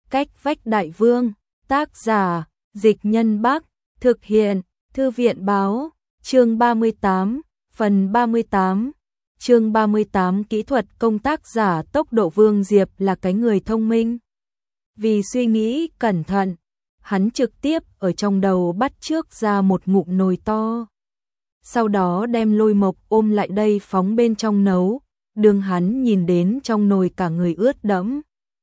Cách vách đại vương, tác giả, Dịch Nhân Bắc, thực hiện, Thư viện báo, chương 38, phần 38. Chương 38 kỹ thuật công tác giả tốc độ. Vương Diệp là cái người thông minh. Vì suy nghĩ cẩn thận, hắn trực tiếp ở trong đầu bắt chước ra một ngụm nồi to. Sau đó đem Lôi Mộc ôm lại đây phóng bên trong nấu, đương hắn nhìn đến trong nồi cả người ướt đẫm.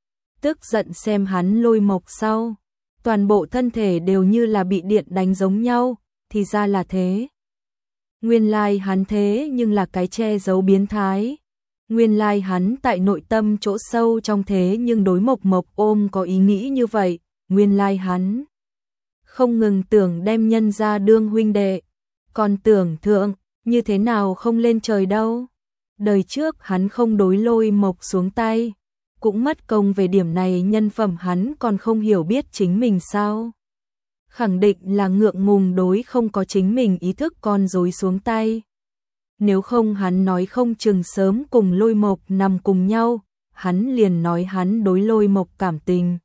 Tức giận xem hắn Lôi Mộc sau, toàn bộ thân thể đều như là bị điện đánh giống nhau, thì ra là thế. Nguyên lai hắn thế nhưng là cái che giấu biến thái. Nguyên lai hắn tại nội tâm chỗ sâu trong thế nhưng đối Mộc Mộc ôm có ý nghĩ như vậy. Nguyên lai hắn không ngừng tưởng đem nhân ra đương huynh đệ, còn tưởng thượng như thế nào không lên trời đâu. Đời trước hắn không đối Lôi Mộc xuống tay, cũng mất công về điểm này nhân phẩm hắn còn không hiểu biết chính mình sao. Khẳng định là ngượng ngùng đối không có chính mình ý thức con rối xuống tay. Nếu không hắn nói không chừng sớm cùng Lôi Mộc nằm cùng nhau, hắn liền nói hắn đối Lôi Mộc cảm tình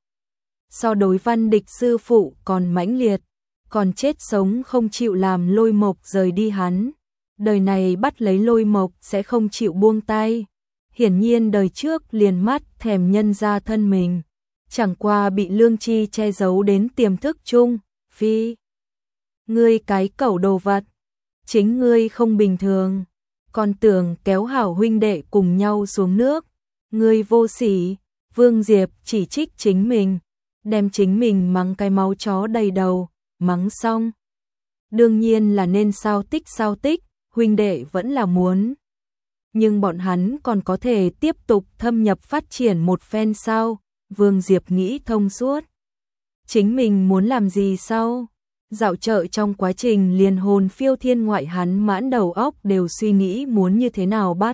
so đối Văn Địch sư phụ còn mãnh liệt, còn chết sống không chịu làm Lôi Mộc rời đi hắn. Đời này bắt lấy Lôi Mộc sẽ không chịu buông tay. Hiển nhiên đời trước liền mắt thèm nhân ra thân mình, chẳng qua bị lương tri che giấu đến tiềm thức chung. Phi, ngươi cái cẩu đồ vật, chính ngươi không bình thường, còn tưởng kéo hảo huynh đệ cùng nhau xuống nước, ngươi vô sỉ. Vương Diệp chỉ trích chính mình, đem chính mình mắng cái máu chó đầy đầu. Mắng xong, đương nhiên là nên sao tích, huynh đệ vẫn là muốn. Nhưng bọn hắn còn có thể tiếp tục thâm nhập phát triển một phen sao? Vương Diệp nghĩ thông suốt. Chính mình muốn làm gì sao? Dạo chợ trong quá trình liền hồn phiêu thiên ngoại, hắn mãn đầu óc đều suy nghĩ muốn như thế nào bắt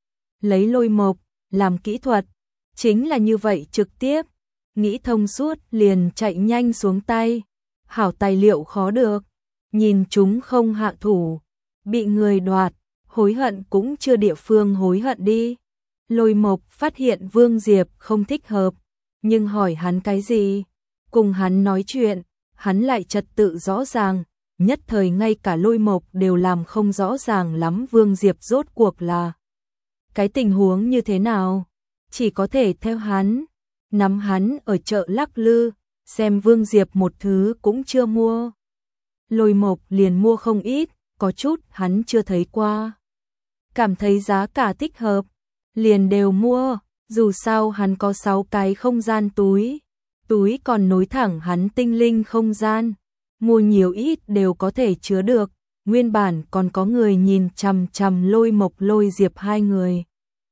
lấy Lôi Mộc, làm kỹ thuật. Chính là như vậy trực tiếp. Nghĩ thông suốt liền chạy nhanh xuống tay. Hảo tài liệu khó được. Nhìn chúng không hạ thủ, bị người đoạt, hối hận cũng chưa địa phương hối hận đi. Lôi Mộc phát hiện Vương Diệp không thích hợp, nhưng hỏi hắn cái gì? Cùng hắn nói chuyện, hắn lại trật tự rõ ràng, nhất thời ngay cả Lôi Mộc đều làm không rõ ràng lắm Vương Diệp rốt cuộc là cái tình huống như thế nào. Chỉ có thể theo hắn, nắm hắn ở chợ lắc lư, xem Vương Diệp một thứ cũng chưa mua. Lôi Mộc liền mua không ít, có chút hắn chưa thấy qua. Cảm thấy giá cả thích hợp, liền đều mua, dù sao hắn có 6 cái không gian túi. Túi còn nối thẳng hắn tinh linh không gian, mua nhiều ít đều có thể chứa được. Nguyên bản còn có người nhìn chằm chằm Lôi Mộc Lôi Diệp hai người.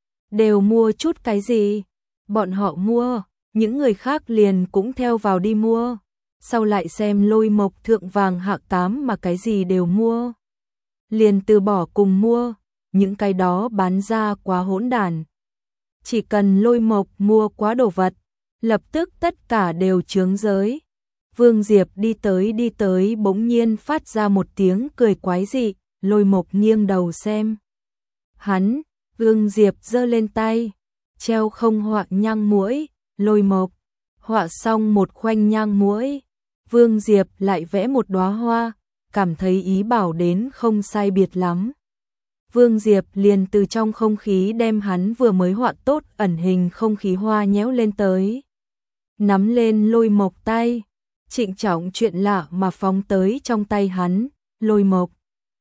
Đều mua chút cái gì? Bọn họ mua, những người khác liền cũng theo vào đi mua. Sau lại xem Lôi Mộc thượng vàng hạ cám mà cái gì đều mua, liền từ bỏ cùng mua. Những cái đó bán ra quá hỗn đản. Chỉ cần Lôi Mộc mua quá đồ vật, lập tức tất cả đều chướng giới. Vương Diệp đi tới bỗng nhiên phát ra một tiếng cười quái dị. Lôi Mộc nghiêng đầu xem hắn, Vương Diệp giơ lên tay, treo không họa nhang muỗi. Lôi Mộc họa xong một khoanh nhang muỗi, Vương Diệp lại vẽ một đóa hoa, cảm thấy ý bảo đến không sai biệt lắm. Vương Diệp liền từ trong không khí đem hắn vừa mới họa tốt ẩn hình không khí hoa nhéo lên tới, nắm lên Lôi Mộc tay, trịnh trọng chuyện lạ mà phóng tới trong tay hắn. Lôi Mộc,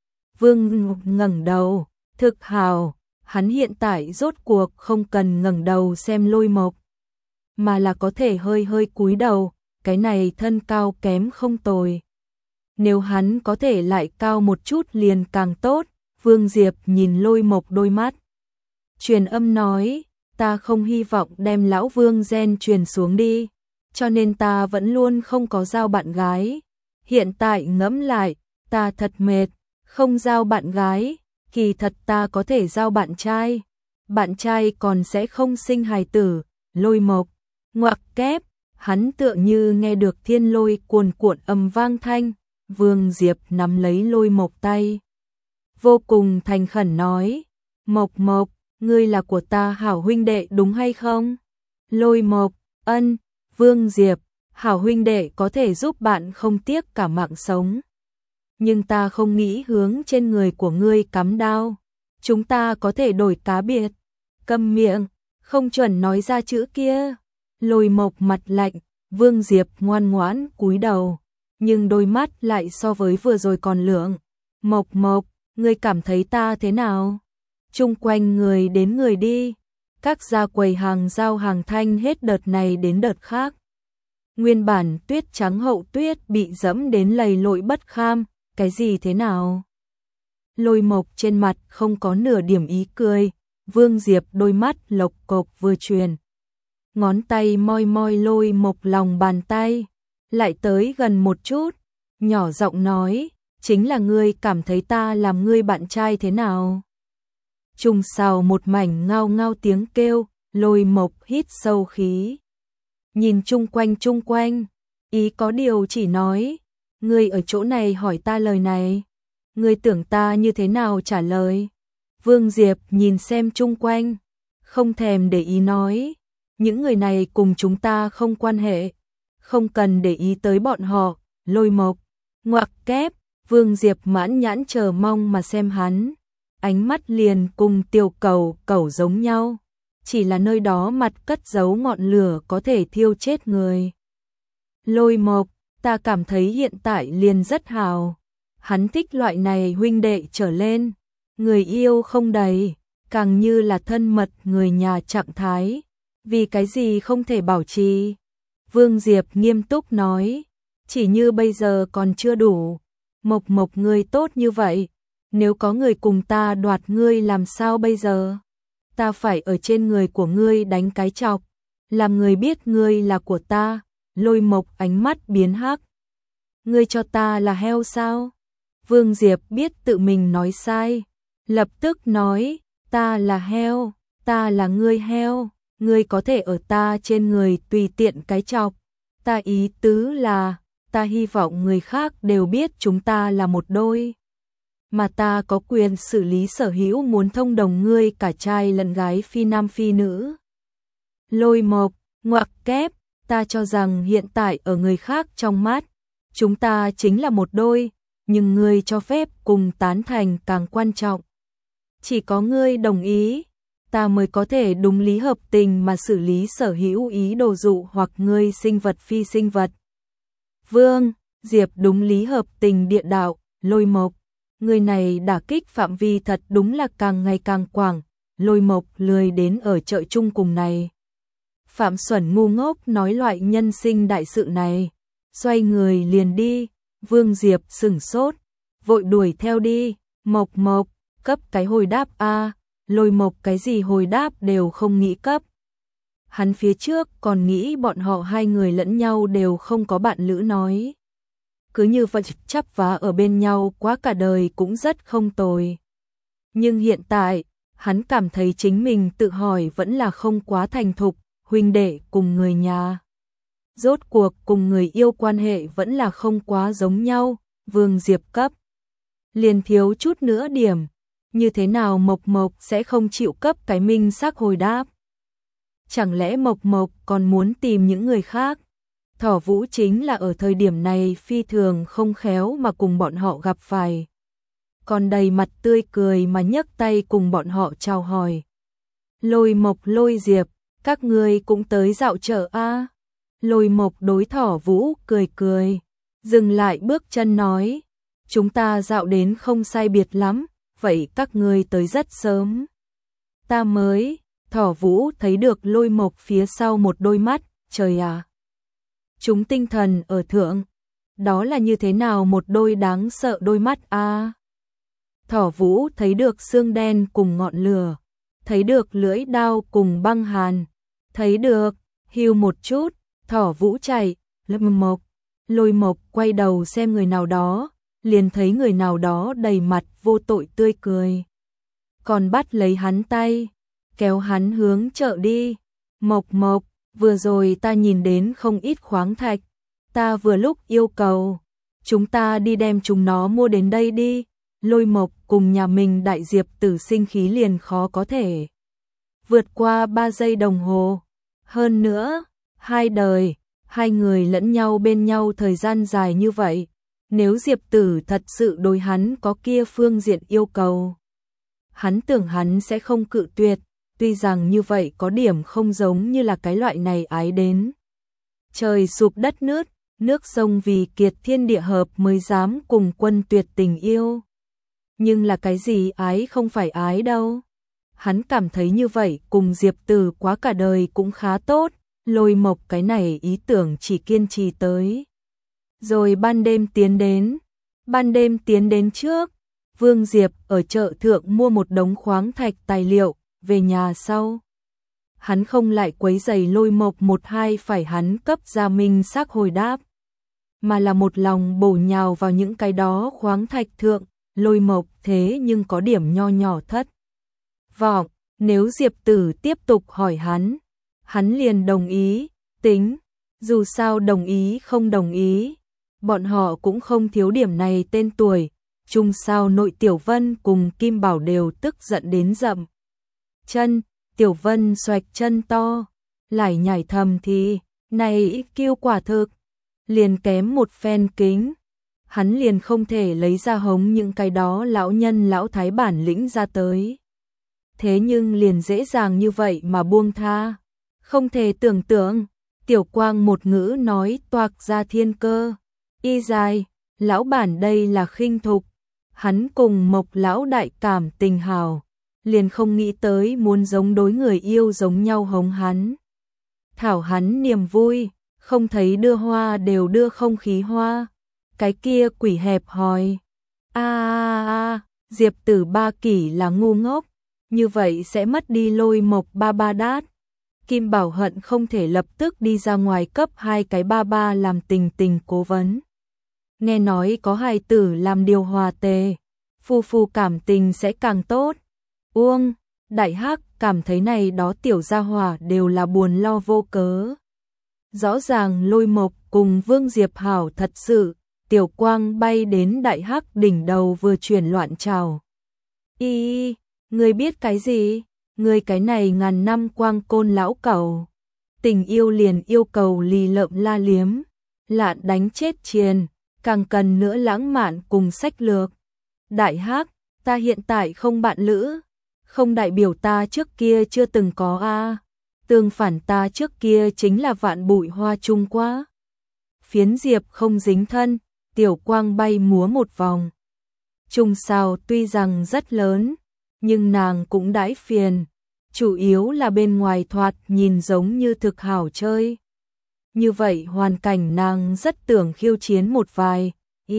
Vương ngẩng đầu, thực hào. Hắn hiện tại rốt cuộc không cần ngẩng đầu xem Lôi Mộc, mà là có thể hơi hơi cúi đầu. Cái này thân cao kém không tồi, nếu hắn có thể lại cao một chút liền càng tốt. Vương Diệp nhìn Lôi Mộc đôi mắt, truyền âm nói, ta không hy vọng đem lão Vương gen truyền xuống đi, cho nên ta vẫn luôn không có giao bạn gái. Hiện tại ngẫm lại, ta thật mệt, không giao bạn gái. Kỳ thật ta có thể giao bạn trai, bạn trai còn sẽ không sinh hài tử. Lôi Mộc ngoặc kép, hắn tựa như nghe được thiên lôi cuồn cuộn ầm vang thanh. Vương Diệp nắm lấy Lôi Mộc tay, vô cùng thành khẩn nói, Mộc Mộc, ngươi là của ta hảo huynh đệ đúng hay không? Lôi Mộc, ân. Vương Diệp, hảo huynh đệ có thể giúp bạn không tiếc cả mạng sống. Nhưng ta không nghĩ hướng trên người của ngươi cắm đao. Chúng ta có thể đổi cá biệt. Câm miệng, không chuẩn nói ra chữ kia. Lôi Mộc mặt lạnh, Vương Diệp ngoan ngoãn cúi đầu, nhưng đôi mắt lại so với vừa rồi còn lượng. Mộc Mộc, ngươi cảm thấy ta thế nào? Chung quanh người đến người đi, các gia quầy hàng giao hàng thanh hết đợt này đến đợt khác. Nguyên bản Tuyết Trắng Hậu Tuyết bị dẫm đến lầy lội bất kham, cái gì thế nào? Lôi Mộc trên mặt không có nửa điểm ý cười, Vương Diệp đôi mắt lộc cộc vừa truyền. Ngón tay moi moi Lôi Mộc lòng bàn tay, lại tới gần một chút, nhỏ giọng nói, chính là ngươi cảm thấy ta làm ngươi bạn trai thế nào? Trùng sào một mảnh ngao ngao tiếng kêu, Lôi Mộc hít sâu khí. Nhìn chung quanh, ý có điều chỉ nói, ngươi ở chỗ này hỏi ta lời này, ngươi tưởng ta như thế nào trả lời? Vương Diệp nhìn xem chung quanh, không thèm để ý nói, những người này cùng chúng ta không quan hệ, không cần để ý tới bọn họ. Lôi Mộc, ngoặc kép, Vương Diệp mãn nhãn chờ mong mà xem hắn, ánh mắt liền cùng Tiểu Cẩu giống nhau, chỉ là nơi đó mặt cất giấu ngọn lửa có thể thiêu chết người. Lôi Mộc, ta cảm thấy hiện tại liền rất hào, hắn thích loại này huynh đệ trở lên, người yêu không đầy, càng như là thân mật người nhà trạng thái, vì cái gì không thể bảo trì? Vương Diệp nghiêm túc nói, chỉ như bây giờ còn chưa đủ. Mộc Mộc ngươi tốt như vậy, nếu có người cùng ta đoạt ngươi làm sao bây giờ? Ta phải ở trên người của ngươi đánh cái chọc, làm người biết ngươi là của ta. Lôi Mộc ánh mắt biến hắc. Ngươi cho ta là heo sao? Vương Diệp biết tự mình nói sai, lập tức nói, ta là heo, ta là ngươi heo, ngươi có thể ở ta trên người tùy tiện cái chọc. Ta ý tứ là, ta hy vọng người khác đều biết chúng ta là một đôi, mà ta có quyền xử lý sở hữu muốn thông đồng ngươi cả trai lẫn gái phi nam phi nữ. Lôi Mộc, ngoặc kép, ta cho rằng hiện tại ở người khác trong mắt, chúng ta chính là một đôi, nhưng ngươi cho phép cùng tán thành càng quan trọng. Chỉ có ngươi đồng ý, ta mới có thể đúng lý hợp tình mà xử lý sở hữu ý đồ dụ hoặc ngươi sinh vật phi sinh vật. Vương Diệp đúng lý hợp tình địa đạo. Lôi Mộc, người này đả kích phạm vi thật đúng là càng ngày càng quảng. Lôi Mộc lười đến ở chợ chung cùng này Phạm Xuẩn ngu ngốc nói loại nhân sinh đại sự này, xoay người liền đi. Vương Diệp sửng sốt, vội đuổi theo đi. Mộc Mộc, cấp cái hồi đáp a. Lôi Mộc cái gì hồi đáp đều không nghĩ cấp. Hắn phía trước còn nghĩ bọn họ hai người lẫn nhau đều không có bạn lữ nói. Cứ như vậy chắp vá ở bên nhau quá cả đời cũng rất không tồi. Nhưng hiện tại, hắn cảm thấy chính mình tự hỏi vẫn là không quá thành thục, huynh đệ cùng người nhà. Rốt cuộc cùng người yêu quan hệ vẫn là không quá giống nhau. Vương Diệp cấp liền thiếu chút nữa điểm, như thế nào Mộc Mộc sẽ không chịu cấp cái minh xác hồi đáp? Chẳng lẽ Mộc Mộc còn muốn tìm những người khác? Thỏ Vũ chính là ở thời điểm này phi thường không khéo mà cùng bọn họ gặp phải. Còn đầy mặt tươi cười mà nhấc tay cùng bọn họ chào hỏi. Lôi Mộc, Lôi Diệp, các ngươi cũng tới dạo chợ a? Lôi Mộc đối Thỏ Vũ cười cười, dừng lại bước chân nói, chúng ta dạo đến không sai biệt lắm, vậy các ngươi tới rất sớm. Ta mới. Thỏ Vũ thấy được Lôi Mộc phía sau một đôi mắt, trời à! Chúng tinh thần ở thượng, đó là như thế nào một đôi đáng sợ đôi mắt a? Thỏ Vũ thấy được xương đen cùng ngọn lửa, thấy được lưỡi đao cùng băng hàn, thấy được, hưu một chút, Thỏ Vũ chạy. Lâm Mộc, Lôi Mộc quay đầu xem người nào đó, liền thấy người nào đó đầy mặt vô tội tươi cười, còn bắt lấy hắn tay, kéo hắn hướng chợ đi. Mộc Mộc, vừa rồi ta nhìn đến không ít khoáng thạch, ta vừa lúc yêu cầu, chúng ta đi đem chúng nó mua đến đây đi. Lôi Mộc cùng nhà mình đại diệp tử sinh khí liền khó có thể vượt qua 3 giây đồng hồ. Hơn nữa, 2 đời, Hai người lẫn nhau bên nhau thời gian dài như vậy, nếu Diệp Tử thật sự đối hắn có kia phương diện yêu cầu, hắn tưởng hắn sẽ không cự tuyệt, tuy rằng như vậy có điểm không giống như là cái loại này ái đến trời sụp đất nứt, nước sông vì kiệt thiên địa hợp mới dám cùng quân tuyệt tình yêu. Nhưng là cái gì ái không phải ái đâu. Hắn cảm thấy như vậy cùng Diệp Tử quá cả đời cũng khá tốt, Lôi Mộc cái này ý tưởng chỉ kiên trì tới. Rồi ban đêm tiến đến trước, Vương Diệp ở chợ thượng mua một đống khoáng thạch tài liệu, về nhà sau. Hắn không lại quấy rầy Lôi Mộc một hai phải hắn cấp ra minh xác hồi đáp, mà là một lòng bổ nhào vào những cái đó khoáng thạch thượng. Lôi Mộc thế nhưng có điểm nho nhỏ thất vọng, nếu Diệp Tử tiếp tục hỏi hắn liền đồng ý, tính, dù sao đồng ý không đồng ý, bọn họ cũng không thiếu điểm này tên tuổi, chung sao nội Tiểu Vân cùng Kim Bảo đều tức giận đến rậm chân, Tiểu Vân xoạch chân to, lại nhảy thầm thì, này kiêu quả thực, liền kém một phen kính. Hắn liền không thể lấy ra hống những cái đó lão nhân lão thái bản lĩnh ra tới. Thế nhưng liền dễ dàng như vậy mà buông tha. Không thể tưởng tượng, Tiểu Quang một ngữ nói toạc ra thiên cơ. Y dài, lão bản đây là khinh thục. Hắn cùng Mộc lão đại cảm tình hào, liền không nghĩ tới muốn giống đối người yêu giống nhau hống hắn. Thảo hắn niềm vui, không thấy đưa hoa đều đưa không khí hoa. Cái kia quỷ hẹp hòi. Diệp Tử ba kỷ là ngu ngốc, như vậy sẽ mất đi Lôi Mộc ba ba đát. Kim Bảo hận không thể lập tức đi ra ngoài cấp hai cái ba ba làm tình cố vấn. Nghe nói có hài tử làm điều hòa tề, phu phu cảm tình sẽ càng tốt. Uông, Đại Hắc cảm thấy này đó tiểu gia hỏa đều là buồn lo vô cớ. Rõ ràng Lôi Mộc cùng Vương Diệp hảo thật sự. Tiểu Quang bay đến Đại Hắc đỉnh đầu vừa chuyển loạn trào. Ngươi biết cái gì? Ngươi cái này ngàn năm quang côn lão cẩu. Tình yêu liền yêu cầu lì lợm la liếm, lạn đánh chết triền, càng cần nữa lãng mạn cùng sách lược. Đại Hắc, ta hiện tại không bạn lữ, không đại biểu ta trước kia chưa từng có a. Tương phản ta trước kia chính là vạn bụi hoa chung quá. Phiến Diệp không dính thân. Tiểu Quang bay múa một vòng. Trùng sao tuy rằng rất lớn, nhưng nàng cũng đãi phiền, chủ yếu là bên ngoài thoạt nhìn giống như thực hảo chơi. Như vậy hoàn cảnh nàng rất tưởng khiêu chiến một vài,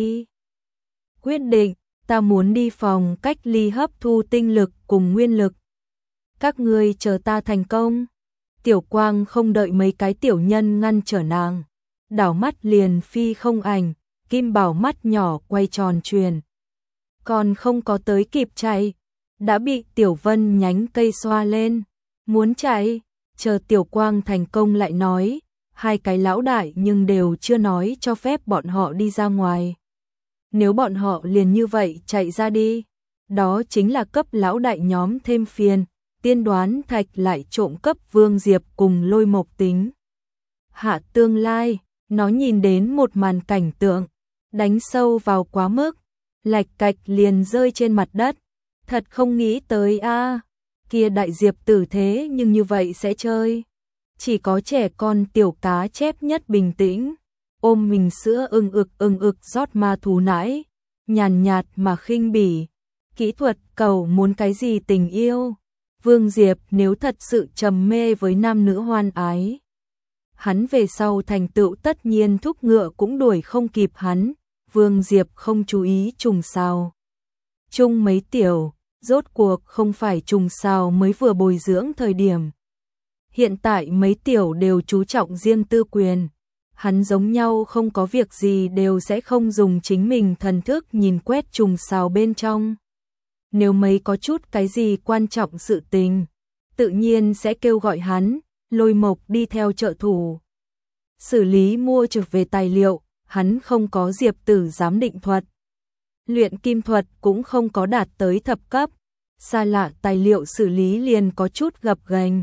quyết định, ta muốn đi phòng cách ly hấp thu tinh lực cùng nguyên lực. Các ngươi chờ ta thành công. Tiểu Quang không đợi mấy cái tiểu nhân ngăn trở nàng, đảo mắt liền phi không ảnh. Kim Bảo mắt nhỏ quay tròn truyền. Còn không có tới kịp chạy, đã bị Tiểu Vân nhánh cây xoa lên. Muốn chạy, chờ Tiểu Quang thành công lại nói, hai cái lão đại nhưng đều chưa nói cho phép bọn họ đi ra ngoài. Nếu bọn họ liền như vậy chạy ra đi, đó chính là cấp lão đại nhóm thêm phiền, tiên đoán thạch lại trộm cấp Vương Diệp cùng Lôi Mộc tính. Hạ tương lai, nó nhìn đến một màn cảnh tượng. Đánh sâu vào quá mức, lạch cạch liền rơi trên mặt đất. Thật không nghĩ tới kia đại Diệp Tử thế nhưng như vậy sẽ chơi. Chỉ có trẻ con tiểu cá chép nhất bình tĩnh, ôm mình sữa ưng ực rót ma thú nãi, nhàn nhạt mà khinh bỉ. Kỹ thuật cầu muốn cái gì tình yêu. Vương Diệp nếu thật sự trầm mê với nam nữ hoan ái, hắn về sau thành tựu tất nhiên thúc ngựa cũng đuổi không kịp hắn. Vương Diệp không chú ý trùng sao. Chung mấy tiểu, rốt cuộc không phải trùng sao mới vừa bồi dưỡng thời điểm. Hiện tại mấy tiểu đều chú trọng riêng tư quyền. Hắn giống nhau không có việc gì đều sẽ không dùng chính mình thần thức nhìn quét trùng sao bên trong. Nếu mấy có chút cái gì quan trọng sự tình, tự nhiên sẽ kêu gọi hắn, Lôi Mộc đi theo trợ thủ. Xử lý mua trở về tài liệu. Hắn không có Diệp Tử giám định thuật, luyện kim thuật cũng không có đạt tới thập cấp, xa lạ tài liệu xử lý liền có chút gập ghềnh.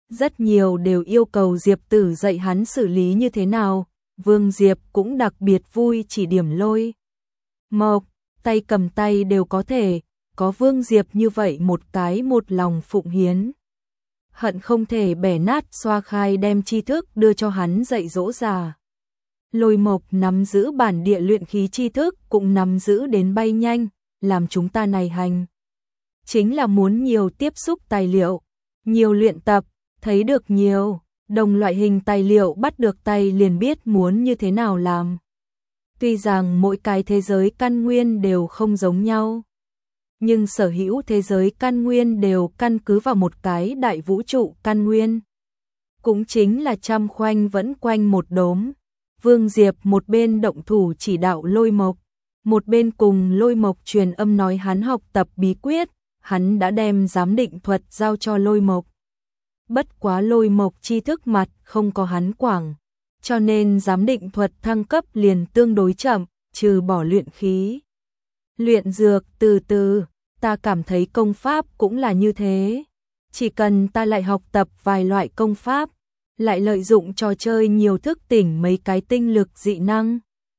Rất nhiều đều yêu cầu Diệp Tử dạy hắn xử lý như thế nào, Vương Diệp cũng đặc biệt vui chỉ điểm Lôi Mộc, tay cầm tay đều có thể, có Vương Diệp như vậy một cái một lòng phụng hiến. Hận không thể bẻ nát xoa khai đem tri thức đưa cho hắn dạy dỗ già. Lôi Mộc nắm giữ bản địa luyện khí tri thức cũng nắm giữ đến bay nhanh, làm chúng ta này hành. Chính là muốn nhiều tiếp xúc tài liệu, nhiều luyện tập, thấy được nhiều, đồng loại hình tài liệu bắt được tay liền biết muốn như thế nào làm. Tuy rằng mỗi cái thế giới căn nguyên đều không giống nhau, nhưng sở hữu thế giới căn nguyên đều căn cứ vào một cái đại vũ trụ căn nguyên. Cũng chính là trăm khoanh vẫn quanh một đốm. Vương Diệp một bên động thủ chỉ đạo Lôi Mộc, một bên cùng Lôi Mộc truyền âm nói hắn học tập bí quyết, hắn đã đem giám định thuật giao cho Lôi Mộc. Bất quá Lôi Mộc tri thức mặt không có hắn quảng, cho nên giám định thuật thăng cấp liền tương đối chậm, trừ bỏ luyện khí. Luyện dược từ từ, ta cảm thấy công pháp cũng là như thế. Chỉ cần ta lại học tập vài loại công pháp, lại lợi dụng trò chơi nhiều thức tỉnh mấy cái tinh lực dị năng,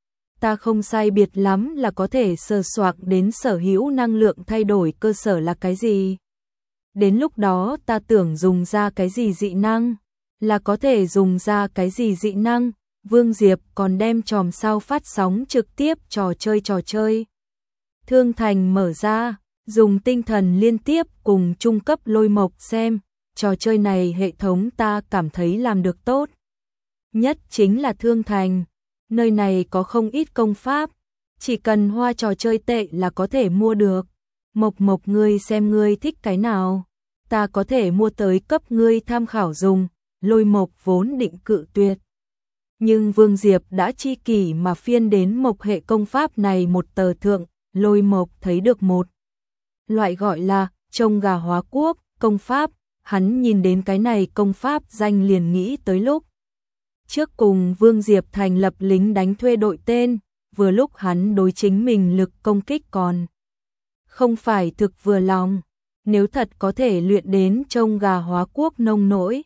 ta không sai biệt lắm là có thể sờ soạc đến sở hữu năng lượng thay đổi cơ sở là cái gì. Đến lúc đó ta tưởng dùng ra cái gì dị năng, là có thể dùng ra cái gì dị năng. Vương Diệp còn đem chòm sao phát sóng trực tiếp trò chơi. Thương thành mở ra, dùng tinh thần liên tiếp cùng trung cấp Lôi Mộc xem, trò chơi này hệ thống ta cảm thấy làm được tốt. Nhất chính là thương thành, nơi này có không ít công pháp, chỉ cần hoa trò chơi tệ là có thể mua được. Mộc ngươi xem ngươi thích cái nào, ta có thể mua tới cấp ngươi tham khảo dùng. Lôi Mộc vốn định cự tuyệt, nhưng Vương Diệp đã chi kỷ mà phiên đến Mộc hệ công pháp này một tờ thượng. Lôi Mộc thấy được một loại gọi là trông gà hóa quốc công pháp, hắn nhìn đến cái này công pháp danh liền nghĩ tới lúc trước cùng Vương Diệp thành lập lính đánh thuê đội tên, vừa lúc hắn đối chính mình lực công kích còn không phải thực vừa lòng, nếu thật có thể luyện đến trông gà hóa quốc nông nỗi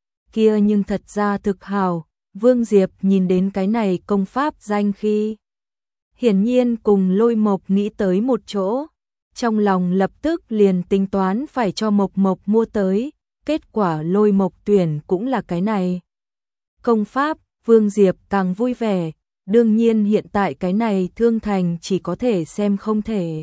kia nhưng thật ra thực hào. Vương Diệp nhìn đến cái này công pháp danh khi hiển nhiên cùng Lôi Mộc nghĩ tới một chỗ, trong lòng lập tức liền tính toán phải cho Mộc mua tới, kết quả Lôi Mộc tuyển cũng là cái này công pháp. Vương Diệp càng vui vẻ, đương nhiên hiện tại cái này thương thành chỉ có thể xem không thể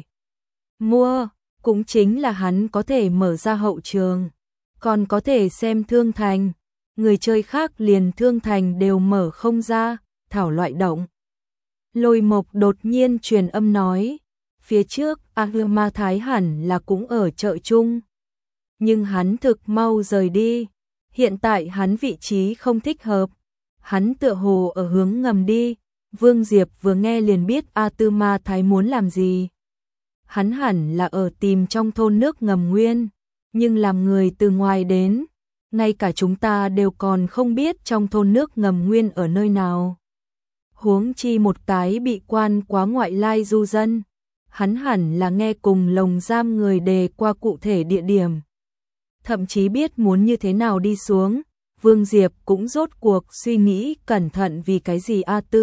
mua, cũng chính là hắn có thể mở ra hậu trường, còn có thể xem thương thành, người chơi khác liền thương thành đều mở không ra, thảo loại động. Lôi Mộc đột nhiên truyền âm nói, phía trước Ma Thái hẳn là cũng ở chợ chung, nhưng hắn thực mau rời đi, hiện tại hắn vị trí không thích hợp, hắn tựa hồ ở hướng ngầm đi. Vương Diệp vừa nghe liền biết Ma Thái muốn làm gì. Hắn hẳn là ở tìm trong thôn nước ngầm nguyên, nhưng làm người từ ngoài đến, ngay cả chúng ta đều còn không biết trong thôn nước ngầm nguyên ở nơi nào. Huống chi một cái bị quan quá ngoại lai du dân, hắn hẳn là nghe cùng lồng giam người đề qua cụ thể địa điểm, thậm chí biết muốn như thế nào đi xuống. Vương Diệp cũng rốt cuộc suy nghĩ cẩn thận vì cái gì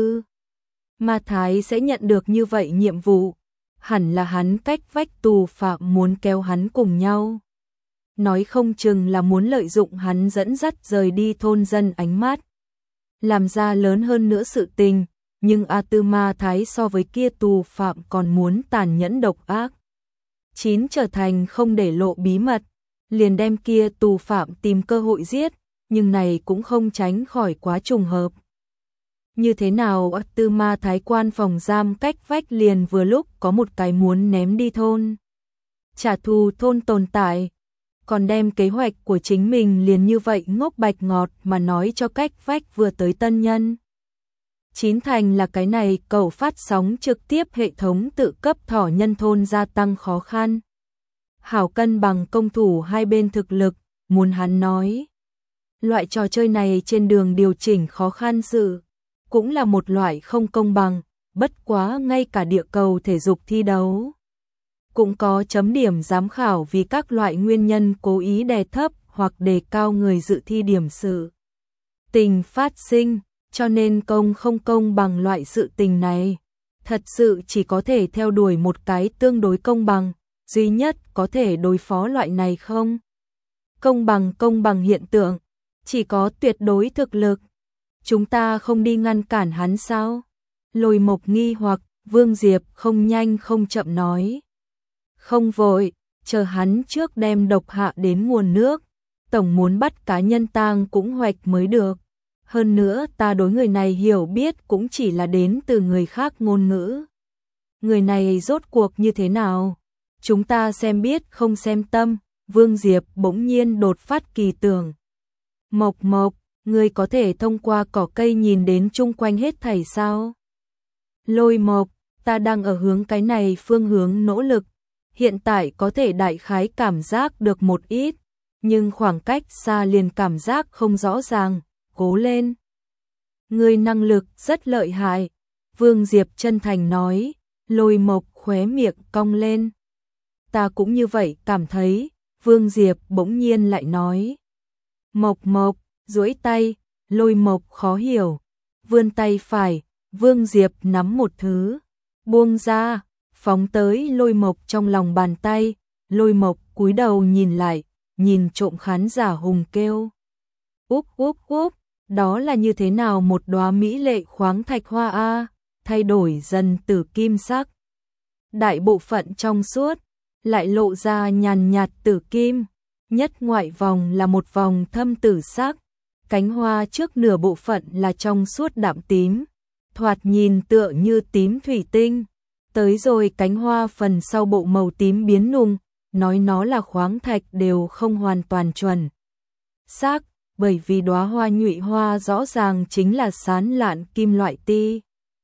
Ma Thái sẽ nhận được như vậy nhiệm vụ, hẳn là hắn cách vách tù phạm muốn kéo hắn cùng nhau. Nói không chừng là muốn lợi dụng hắn dẫn dắt rời đi thôn dân ánh mắt, làm ra lớn hơn nữa sự tình, nhưng Ma Thái so với kia tù phạm còn muốn tàn nhẫn độc ác. Trở thành không để lộ bí mật, liền đem kia tù phạm tìm cơ hội giết, nhưng này cũng không tránh khỏi quá trùng hợp. Như thế nào Ma Thái quan phòng giam cách vách liền vừa lúc có một cái muốn ném đi thôn, trả thù thôn tồn tại, còn đem kế hoạch của chính mình liền như vậy ngốc bạch ngọt mà nói cho cách vách vừa tới tân nhân. Thành là cái này cầu phát sóng trực tiếp hệ thống tự cấp thỏ nhân thôn gia tăng khó khăn. Hảo cân bằng công thủ hai bên thực lực, muốn hắn nói. Loại trò chơi này trên đường điều chỉnh khó khăn sự, cũng là một loại không công bằng, bất quá ngay cả địa cầu thể dục thi đấu cũng có chấm điểm giám khảo vì các loại nguyên nhân cố ý đè thấp hoặc đề cao người dự thi điểm sự tình phát sinh, cho nên công không công bằng loại sự tình này. Thật sự chỉ có thể theo đuổi một cái tương đối công bằng, duy nhất có thể đối phó loại này không công bằng hiện tượng, chỉ có tuyệt đối thực lực. Chúng ta không đi ngăn cản hắn sao? Lôi Mộc nghi hoặc, Vương Diệp không nhanh không chậm nói. Không vội, chờ hắn trước đem độc hạ đến nguồn nước, tổng muốn bắt cá nhân tang cũng hoạch mới được. Hơn nữa ta đối người này hiểu biết cũng chỉ là đến từ người khác ngôn ngữ. Người này rốt cuộc như thế nào? Chúng ta xem biết không xem tâm. Vương Diệp bỗng nhiên đột phát kỳ tưởng. Mộc Mộc, ngươi có thể thông qua cỏ cây nhìn đến chung quanh hết thảy sao? Lôi Mộc, ta đang ở hướng cái này phương hướng nỗ lực. Hiện tại có thể đại khái cảm giác được một ít, nhưng khoảng cách xa liền cảm giác không rõ ràng. Cố lên. Ngươi năng lực rất lợi hại. Vương Diệp chân thành nói. Lôi Mộc khóe miệng cong lên. Ta cũng như vậy cảm thấy. Vương Diệp bỗng nhiên lại nói. Mộc Mộc, duỗi tay. Lôi Mộc khó hiểu. Vươn tay phải. Vương Diệp nắm một thứ. Buông ra. Phóng tới Lôi Mộc trong lòng bàn tay. Lôi Mộc cúi đầu nhìn lại. Nhìn trộm khán giả hùng kêu. Úp úp úp. Đó là như thế nào một đóa mỹ lệ khoáng thạch hoa a, thay đổi dần từ kim sắc. Đại bộ phận trong suốt, lại lộ ra nhàn nhạt tử kim, nhất ngoại vòng là một vòng thâm tử sắc, cánh hoa trước nửa bộ phận là trong suốt đạm tím, thoạt nhìn tựa như tím thủy tinh, tới rồi cánh hoa phần sau bộ màu tím biến nùng, nói nó là khoáng thạch đều không hoàn toàn chuẩn xác. Bởi vì đóa hoa nhụy hoa rõ ràng chính là sán lạn kim loại ti,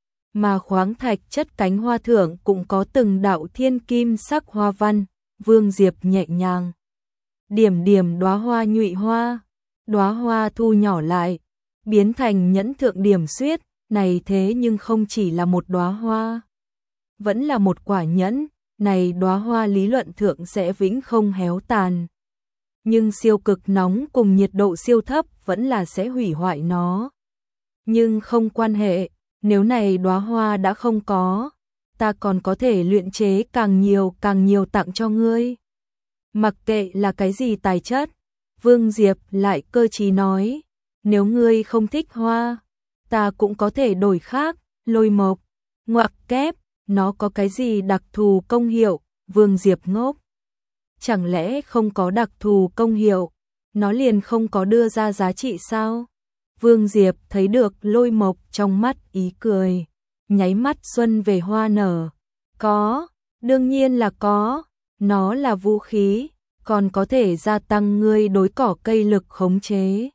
mà khoáng thạch chất cánh hoa thượng cũng có từng đạo thiên kim sắc hoa văn. Vương Diệp nhẹ nhàng điểm điểm đóa hoa nhụy hoa, đóa hoa thu nhỏ lại, biến thành nhẫn thượng điểm xuyết, này thế nhưng không chỉ là một đóa hoa, vẫn là một quả nhẫn, này đóa hoa lý luận thượng sẽ vĩnh không héo tàn. Nhưng siêu cực nóng cùng nhiệt độ siêu thấp vẫn là sẽ hủy hoại nó. Nhưng không quan hệ, nếu này đóa hoa đã không có, ta còn có thể luyện chế càng nhiều tặng cho ngươi. Mặc kệ là cái gì tài chất, Vương Diệp lại cơ trí nói, nếu ngươi không thích hoa, ta cũng có thể đổi khác. Lôi Mộc, ngoặc kép, nó có cái gì đặc thù công hiệu? Vương Diệp ngốc. Chẳng lẽ không có đặc thù công hiệu, nó liền không có đưa ra giá trị sao? Vương Diệp thấy được Lôi Mộc trong mắt ý cười, nháy mắt xuân về hoa nở. Có, đương nhiên là có, nó là vũ khí, còn có thể gia tăng ngươi đối cỏ cây lực khống chế.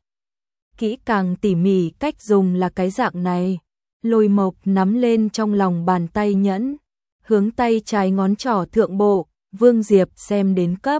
Kỹ càng tỉ mỉ cách dùng là cái dạng này. Lôi Mộc nắm lên trong lòng bàn tay nhẫn, hướng tay trái ngón trỏ thượng bộ. Vương Diệp xem đến cấp,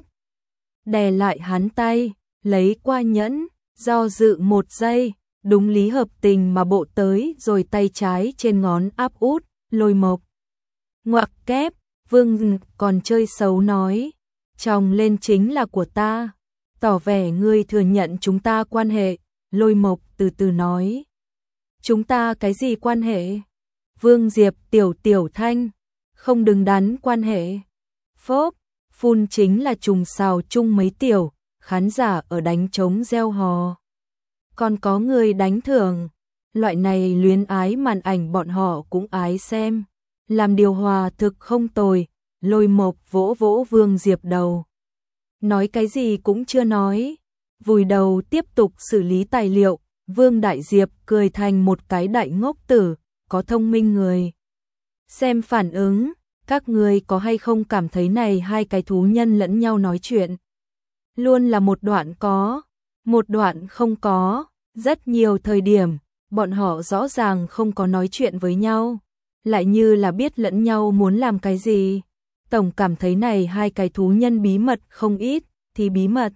đè lại hắn tay, lấy qua nhẫn, do dự một giây, đúng lý hợp tình mà bộ tới rồi tay trái trên ngón áp út. Lôi Mộc, ngoặc kép, Vương còn chơi xấu nói, chồng lên chính là của ta, tỏ vẻ ngươi thừa nhận chúng ta quan hệ. Lôi Mộc từ từ nói, chúng ta cái gì quan hệ? Vương Diệp tiểu thanh, không đứng đắn quan hệ. Phốp, phun chính là trùng xào chung mấy tiểu, khán giả ở đánh trống reo hò. Còn có người đánh thưởng, loại này luyến ái màn ảnh bọn họ cũng ái xem. Làm điều hòa thực không tồi. Lôi Mộc vỗ vỗ Vương Diệp đầu. Nói cái gì cũng chưa nói, vùi đầu tiếp tục xử lý tài liệu. Vương Đại Diệp cười thành một cái đại ngốc tử, có thông minh người. Xem phản ứng. Các người có hay không cảm thấy này hai cái thú nhân lẫn nhau nói chuyện? Luôn là một đoạn có, một đoạn không có, rất nhiều thời điểm, bọn họ rõ ràng không có nói chuyện với nhau, lại như là biết lẫn nhau muốn làm cái gì. Tổng cảm thấy này hai cái thú nhân bí mật không ít, thì bí mật.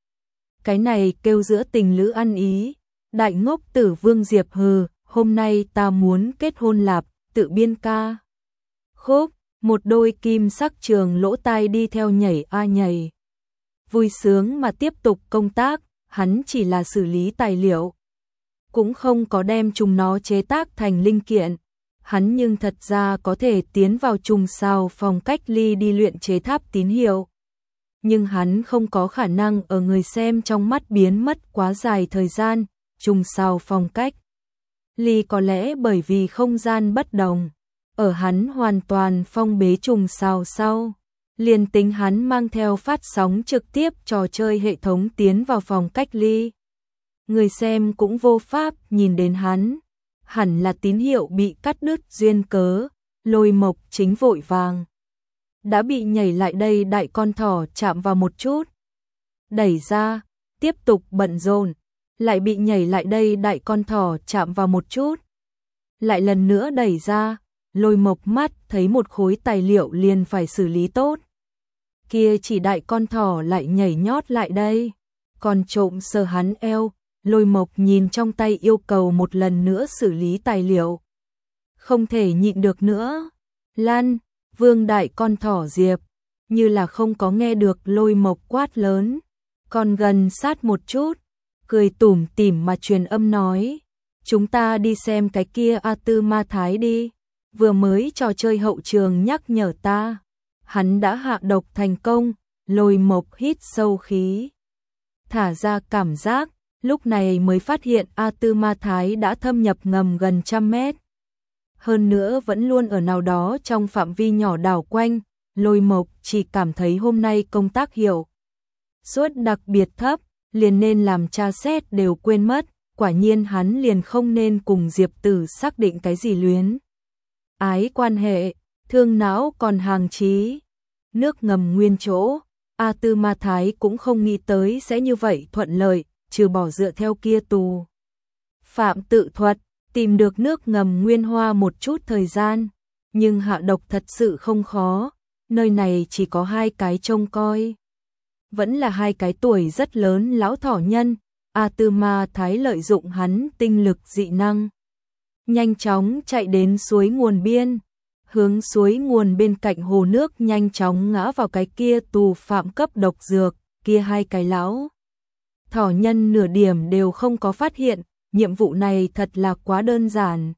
Cái này kêu giữa tình lữ ăn ý. Đại ngốc tử Vương Diệp hừ, hôm nay ta muốn kết hôn lạp, tự biên ca. Khúc. Một đôi kim sắc trường lỗ tai đi theo nhảy a nhảy. vui sướng mà tiếp tục công tác, hắn chỉ là xử lý tài liệu, cũng không có đem chúng nó chế tác thành linh kiện. Hắn nhưng thật ra có thể tiến vào trùng sao phòng cách ly đi luyện chế tháp tín hiệu. Nhưng hắn không có khả năng ở người xem trong mắt biến mất quá dài thời gian, trùng sao phòng cách ly có lẽ bởi vì không gian bất đồng. Ở hắn hoàn toàn phong bế trùng sao sau, liền tính hắn mang theo phát sóng trực tiếp trò chơi hệ thống tiến vào phòng cách ly, người xem cũng vô pháp nhìn đến hắn. Hẳn là tín hiệu bị cắt đứt duyên cớ, Lôi Mộc chính vội vàng đã bị nhảy lại đây đại con thỏ chạm vào một chút, đẩy ra, tiếp tục bận rộn, lại bị nhảy lại đây đại con thỏ chạm vào một chút, lại lần nữa đẩy ra. Lôi Mộc mắt thấy một khối tài liệu liền phải xử lý tốt, kia chỉ đại con thỏ lại nhảy nhót lại đây, còn trộm sờ hắn eo. Lôi Mộc nhìn trong tay yêu cầu một lần nữa xử lý tài liệu, không thể nhịn được nữa. Lan, Vương đại con thỏ Diệp, như là không có nghe được Lôi Mộc quát lớn, còn gần sát một chút, cười tủm tỉm mà truyền âm nói, chúng ta đi xem cái kia A Tư Ma Thái đi, vừa mới trò chơi hậu trường nhắc nhở ta, hắn đã hạ độc thành công. Lôi Mộc hít sâu khí, thả ra cảm giác, lúc này mới phát hiện A Tư Ma Thái đã thâm nhập ngầm gần 100 mét. Hơn nữa vẫn luôn ở nào đó trong phạm vi nhỏ đảo quanh. Lôi Mộc chỉ cảm thấy hôm nay công tác hiệu suất đặc biệt thấp, liền nên làm tra xét đều quên mất. Quả nhiên hắn liền không nên cùng Diệp Tử xác định cái gì luyến ái quan hệ, thương não còn hàng chí. Nước ngầm nguyên chỗ, A Tư Ma Thái cũng không nghĩ tới sẽ như vậy thuận lợi, trừ bỏ dựa theo kia tù phạm tự thuật, tìm được nước ngầm nguyên hoa một chút thời gian, nhưng hạ độc thật sự không khó, nơi này chỉ có 2 cái trông coi. Vẫn là 2 cái tuổi rất lớn lão thỏ nhân. A Tư Ma Thái lợi dụng hắn tinh lực dị năng, nhanh chóng chạy đến suối nguồn biên, hướng suối nguồn bên cạnh hồ nước nhanh chóng ngã vào cái kia tù phạm cấp độc dược. Kia 2 cái lão thỏ nhân nửa điểm đều không có phát hiện, nhiệm vụ này thật là quá đơn giản.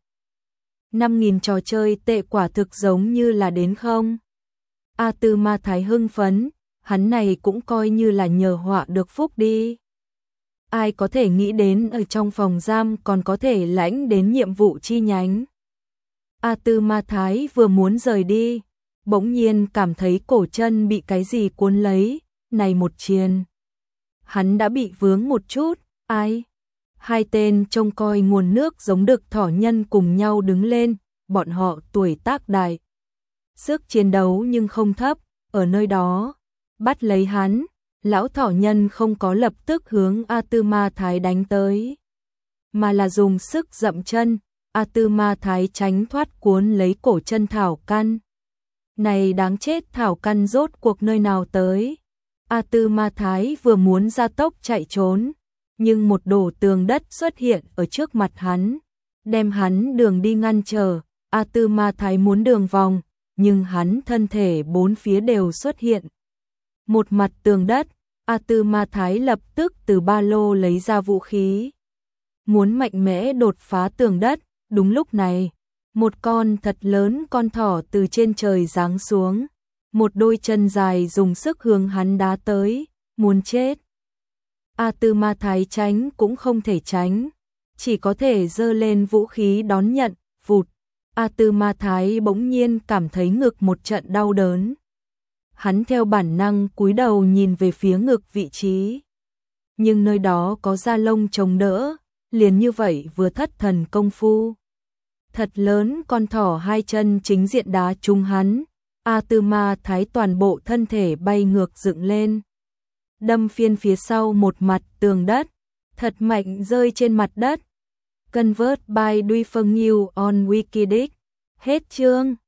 5.000 trò chơi tệ quả thực giống như là đến không. A Tư Ma Thái hưng phấn, hắn này cũng coi như là nhờ họa được phúc đi. Ai có thể nghĩ đến ở trong phòng giam còn có thể lãnh đến nhiệm vụ chi nhánh. A Tư Ma Thái vừa muốn rời đi, bỗng nhiên cảm thấy cổ chân bị cái gì cuốn lấy, này một chiền. Hắn đã bị vướng một chút, ai? 2 tên trông coi nguồn nước giống đực thỏ nhân cùng nhau đứng lên, bọn họ tuổi tác đại, sức chiến đấu nhưng không thấp, ở nơi đó, bắt lấy hắn. Lão thỏ nhân không có lập tức hướng A Tư Ma Thái đánh tới, mà là dùng sức dậm chân. A Tư Ma Thái tránh thoát cuốn lấy cổ chân thảo căn. Này đáng chết, thảo căn rốt cuộc nơi nào tới? A Tư Ma Thái vừa muốn ra tốc chạy trốn, nhưng một đổ tường đất xuất hiện ở trước mặt hắn, đem hắn đường đi ngăn trở. A Tư Ma Thái muốn đường vòng, nhưng hắn thân thể 4 phía đều xuất hiện một mặt tường đất. A Tư Ma Thái lập tức từ ba lô lấy ra vũ khí, muốn mạnh mẽ đột phá tường đất. Đúng lúc này, một con thật lớn con thỏ từ trên trời giáng xuống, một đôi chân dài dùng sức hướng hắn đá tới, muốn chết. A Tư Ma Thái tránh cũng không thể tránh, chỉ có thể giơ lên vũ khí đón nhận. Vụt, A Tư Ma Thái bỗng nhiên cảm thấy ngực một trận đau đớn. Hắn theo bản năng cúi đầu nhìn về phía ngực vị trí, nhưng nơi đó có da lông chống đỡ, liền như vậy vừa thất thần công phu, thật lớn con thỏ 2 chân chính diện đá trúng hắn. A Tư Ma Thái toàn bộ thân thể bay ngược dựng lên, đâm phiên phía sau một mặt tường đất, thật mạnh rơi trên mặt đất. Convert by Duy Phương Nghiêu on Wikidic. Hết chương.